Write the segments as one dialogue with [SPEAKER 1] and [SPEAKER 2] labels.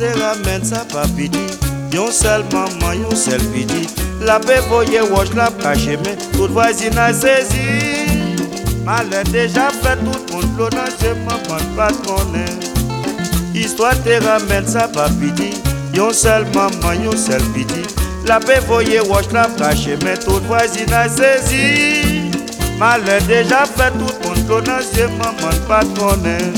[SPEAKER 1] te ramène ça pas piti. Yon seul maman, yon seul piti. La paix voye wash la caché mais toute voisine a saisi. Malheur déjà fait tout le monde l'honneur, je maman pas de connaître. Histoire te ramène ça pas piti. Yon seul maman, yon seul piti. La paix voye wash la caché mais toute voisine a saisi. Malheur déjà fait tout le monde l'honneur, je maman pas de connaître.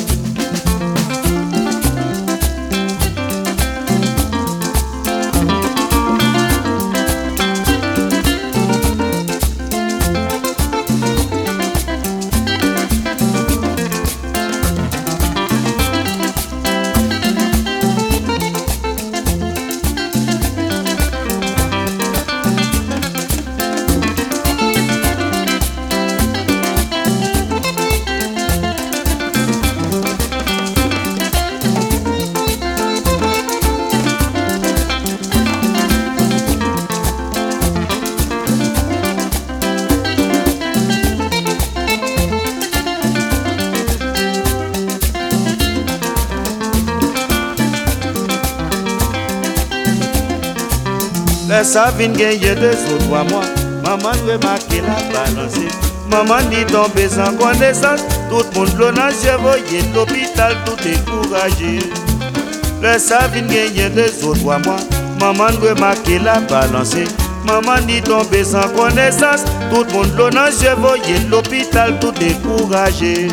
[SPEAKER 1] Les savines gagnées deux autres 3 mois. Maman veut marquer la balance. Maman dit tomber sans connaissance. Tout le monde l'honneur, j'ai voyé l'hôpital, tout est courageux. Les savines gagnées deux autres 3 mois. Maman veut marquer la balance. Maman dit tomber sans connaissance. Tout le monde l'honneur, j'ai voyé l'hôpital, tout est courageux.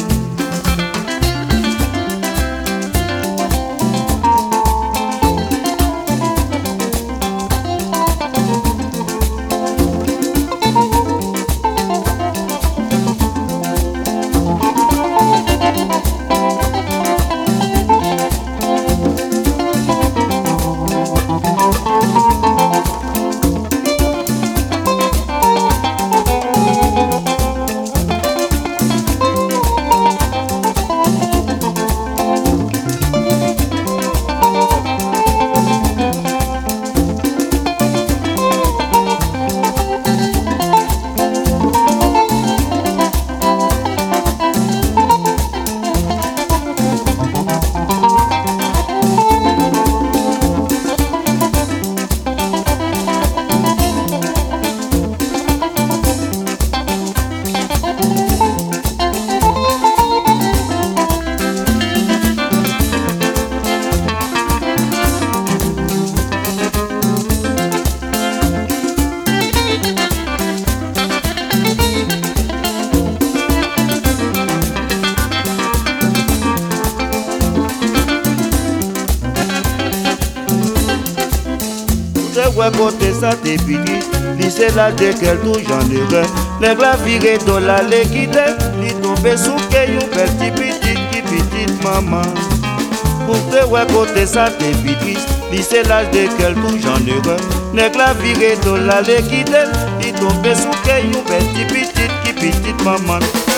[SPEAKER 2] Ouais, côté ça t'es fini. Lycée là de quel tout j'en heureux. Nèg la viré dans la l'équité. Li tombé sous caillou belle petite qui petite maman. Pour te ouais côté ça t'es fini. Lycée là de quel tout j'en heureux. Nèg la viré dans la l'équité. Li tombé sous caillou belle petite qui petite maman.